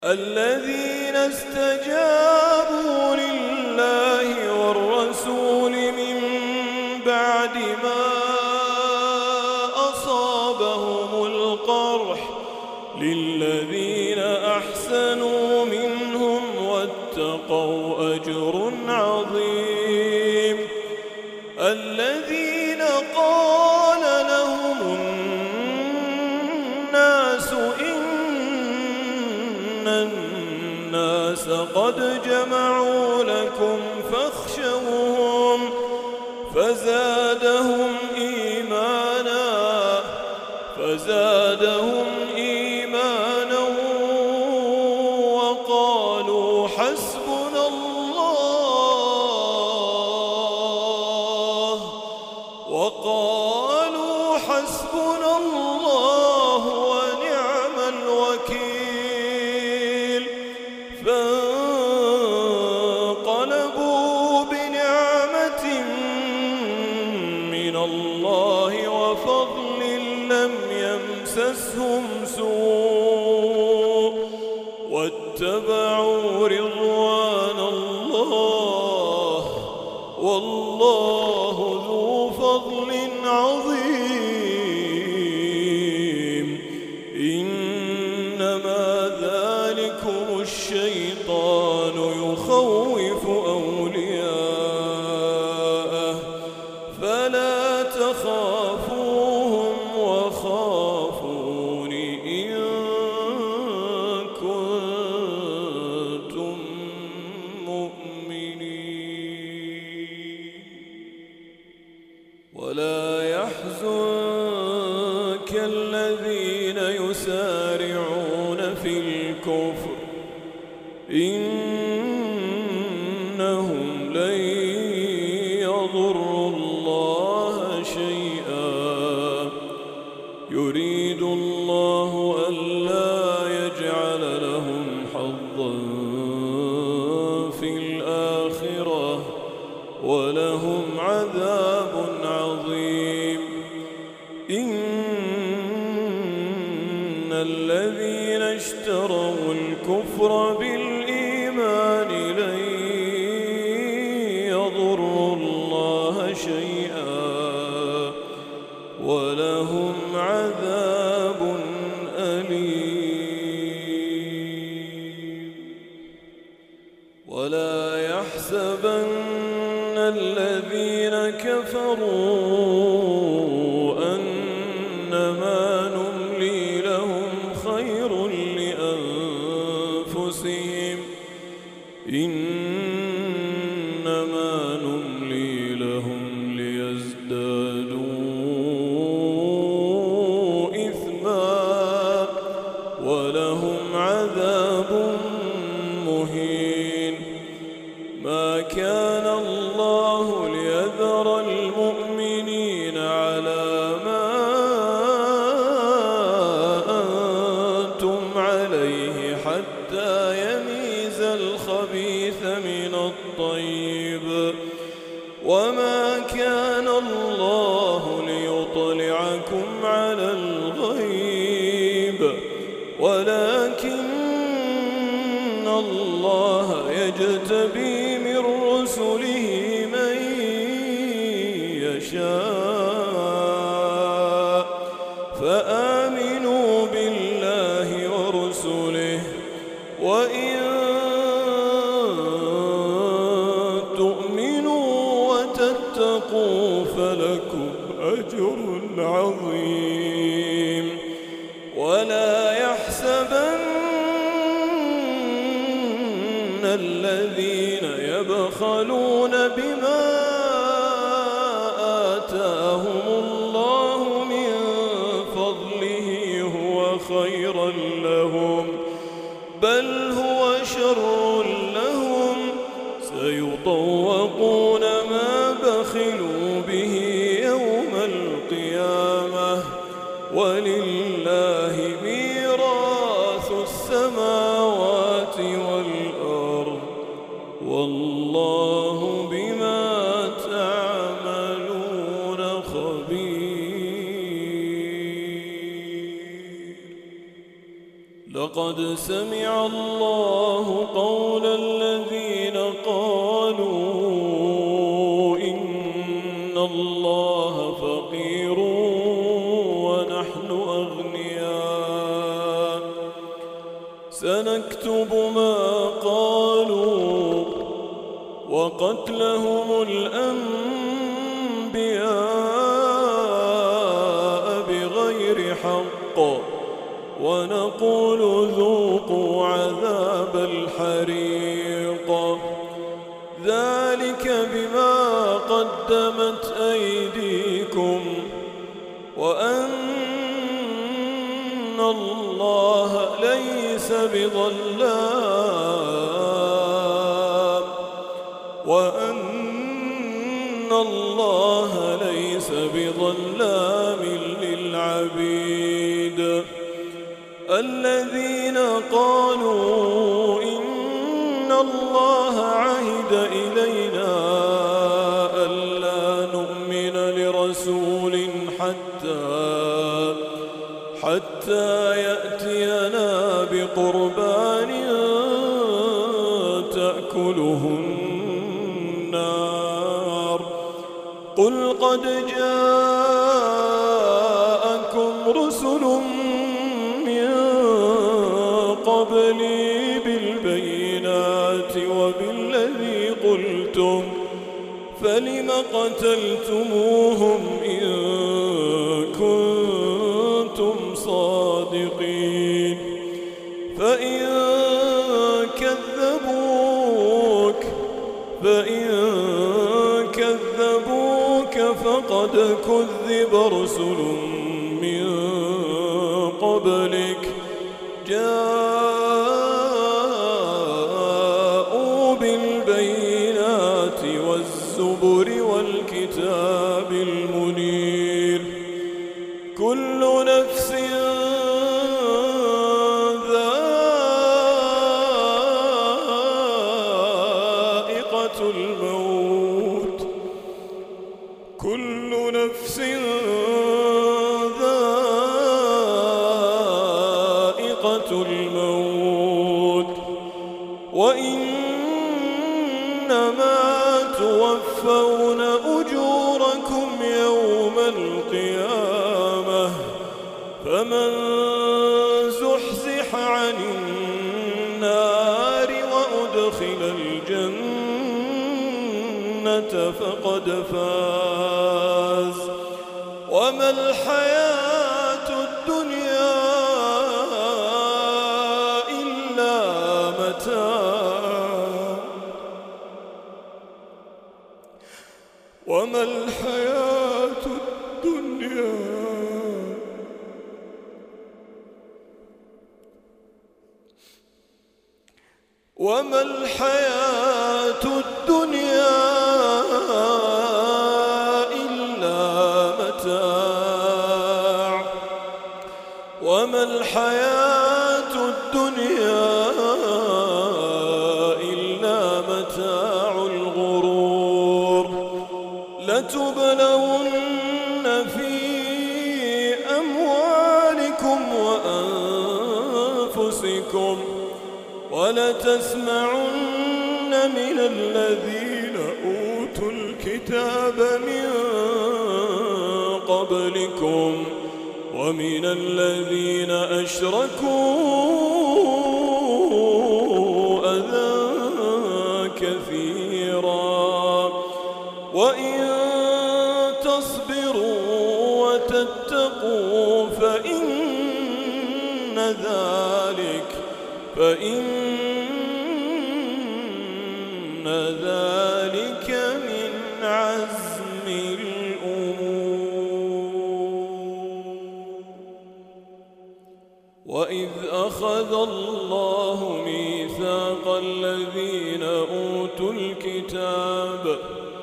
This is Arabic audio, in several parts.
الذين استجابوا لله والرسول من بعد ما أصابهم القرح للذين أحسنوا منهم واتقوا أجر عظيم. الذين قال لهم الناس إن الناس قد جمعوا لكم فاخشوهم فزادهم إيمانا وقالوا حسبنا الله ونعم الوكيل. فانقلبوا بنعمة من الله وفضل لم يمسسهم سوء واتبعوا رضوان الله والله ذو فضل عظيم. إنما ذلكم الشيطان يخوف أولياءه فلا تخافوهم وخافون إن كنتم مؤمنين. ولا يحزنك الذين يسارعون في الكفر إنهم لن يضروا الله شيئا يريد الله ألا يجعل لهم حظا في الآخرة ولهم عذاب عظيم. إن الذين اشتروا الكفر بالإيمان لن يضروا الله شيئا ولهم عذاب أليم. ولا يحسبن الذين كفروا أنما نملي لهم خير لأنفسهم إنما نملي لهم ليزدادوا إثما ولهم عذاب مهين. ما كان الله ليذر المؤمنين على ما أنتم عليه حتى يميز الخبيث من الطيب وما كان الله ليطلعكم على الغيب ولكن الله يجتبي من رسله من يشاء فآمنوا بالله ورسله وإن تؤمنوا وتتقوا فلكم أجر عظيم. ولا يحسبن الذين يبخلون بما آتاهم الله من فضله هو خيرا لهم بل هو شر لهم سيطوقون ما بخلوا به يوم القيامة ولله ميراث السماوات والأرض والله بما تعملون خبير. لقد سمع الله قول الذين قالوا إن الله فقير ونحن أغنياء سنكتب ما قالوا وقتلهم الأنبياء بغير حق ونقول ذوقوا عذاب الحريق ذلك بما قدمت أيديكم وأن الله ليس بظلام للعبيد الذين قالوا إن الله عهد إلينا ألا نؤمن لرسول حتى يأتينا بقربان تأكله النار قل قد جاءكم رسل من قبلي بالبينات وبالذي قلتم فلم قتلتموهم إن كنتم صادقين فإن كذبوك فقد كذب رسل من قبلك جاءوا بالبينات والزبر والكتاب المنير كل نفس ذائقة الموت وإنما توفون أجوركم يوم القيامة فمن زحزح عن النار وأدخل الجنة فقد فاز وما الحياة الدنيا إلا متاع وما الحياة الدنيا إلا متاع وما الحياة الدنيا إلا متاع الغرور لتبلون في أموالكم وأنفسكم ولتسمعن من الذين أوتوا الكتاب من قبلكم ومن الذين أشركوا أذى كثيرا وإن تصبروا وتتقوا فإن ذلك من عزم الأمور وإذ أخذ الله ميثاق الذين أوتوا الكتاب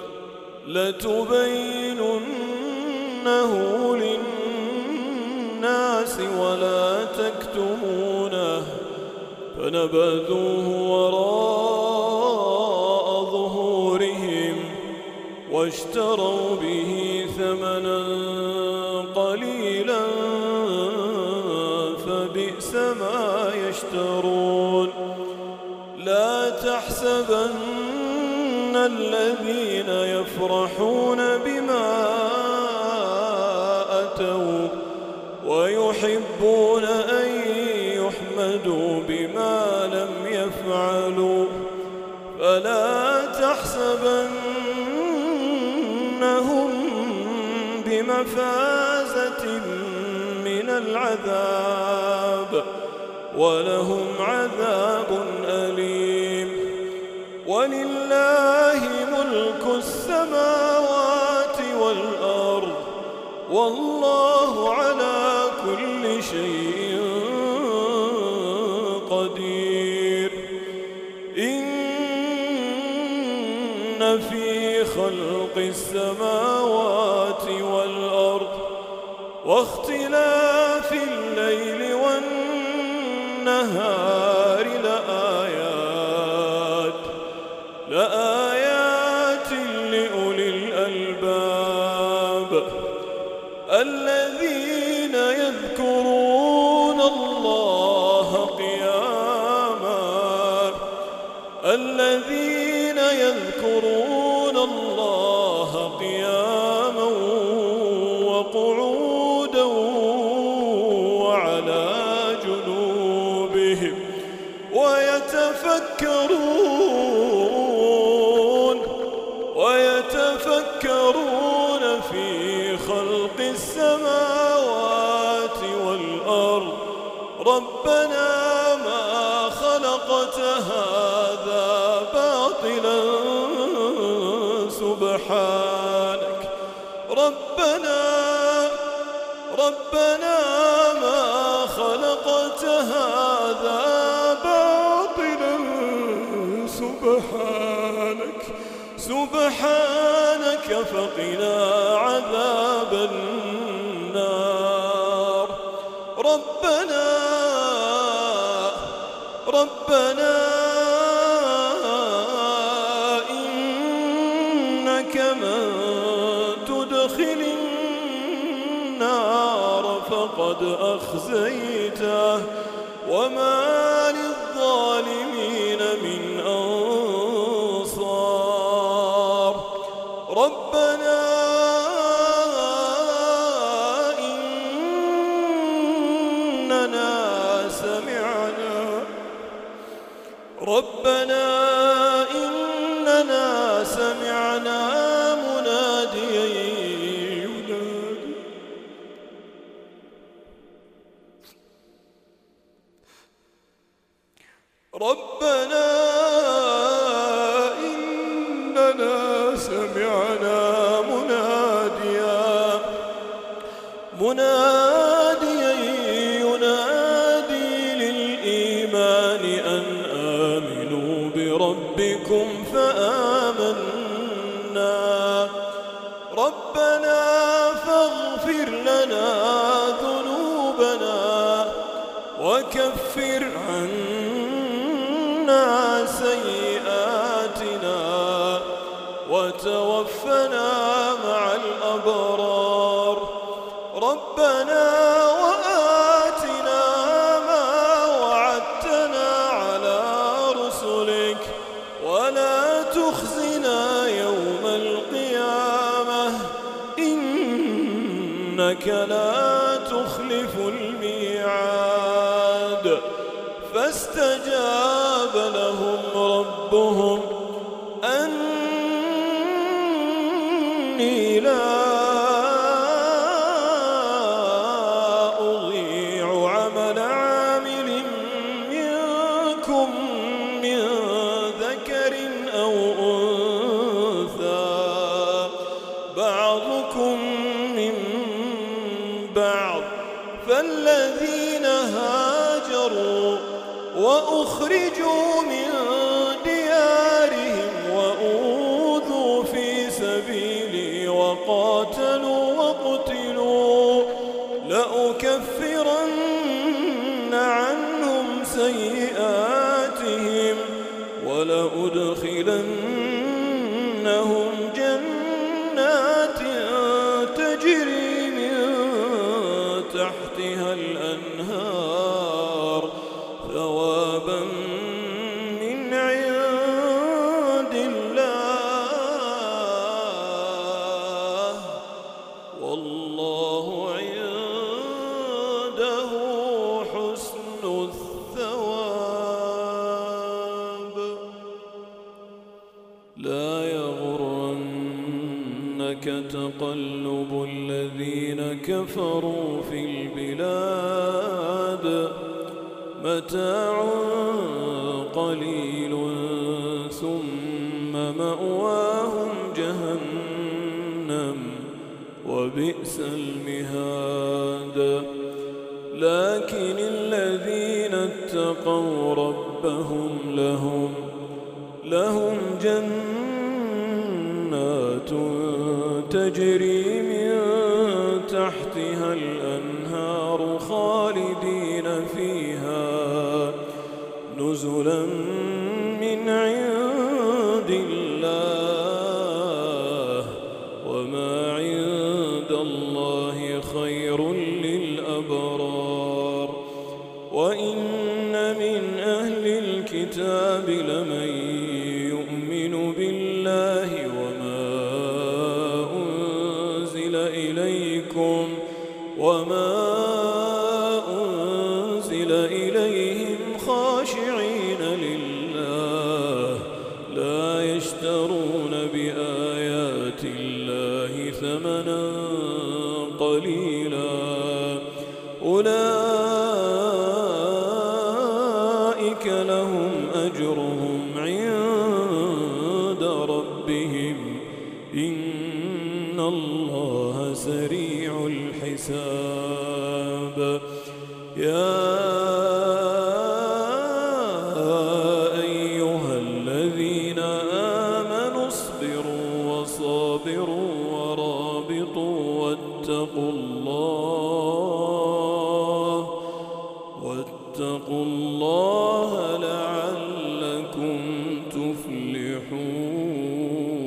لتبيننه للناس ولا تكتمونه فنبذوه وراء ظهورهم واشتروا به ثمنا قليلا فبئس ما يشترون لا تحسبن الذين يفرحون بما أتوا ويحبون أن يحمدوا بما لم يفعلوا فلا تحسبنهم بمفازة من العذاب ولهم عذاب أليم. ولله ملك السماوات والأرض والله على كل شيء قدير. إن في خلق السماوات والأرض واختلاف الليل والنهار لآيات لأولي الألباب الذين يذكرون الله قياما وقعودا وعلى جنوبهم ويتفكرون في خلق السماوات والأرض ربنا ما خلقت هذا باطلا سبحانك ربنا ما خلقت هذا باطلا سبحانك فقنا عذاب النار. ربنا إنك من تدخل النار فقد أخزيته وما للظالمين من أنصار. ربنا إننا سمعنا مناديا ينادي للإيمان أن آمنوا بربكم فآمنا. ربنا فاغفر لنا ذنوبنا وكفر عنا سيئاتنا وتوفنا مع الأبرار. ربنا وآتنا ما وعدتنا على رسلك ولا تخزنا يوم القيامة إنك لا تخلف الميعاد. فاستجاب لهم ربهم أني لا أضيع عمل عامل منكم من ذكر أو أنثى بعضكم من بعض. فالذين هاجروا وأخرجوا من ديارهم وأوذوا في سبيلي وقاتلوا وقتلوا لأكفرن عنهم سيئاتهم ولأدخلنهم جنات تجري من تحتها الأنهار ثوابا من يغرنك تقلب الذين كفروا في البلاد متاع قليل ثم مأواهم جهنم وبئس المهاد لكن الذين اتقوا ربهم لهم جنات تجري من تحتها الأنهار خالدين فيها نزلا من عند الله وما عند الله خير للأبرار وإن من أهل الكتاب لمن يؤمن بالله وما أنزل إليهم خاشعين لله لا يشترون بآيات الله ثمنا قليلا أولئك لهم أجرهم عند ربهم إن الله سريع الحساب يا أيها الذين آمنوا اصبروا وصابروا ورابطوا واتقوا الله لعلكم تفلحون.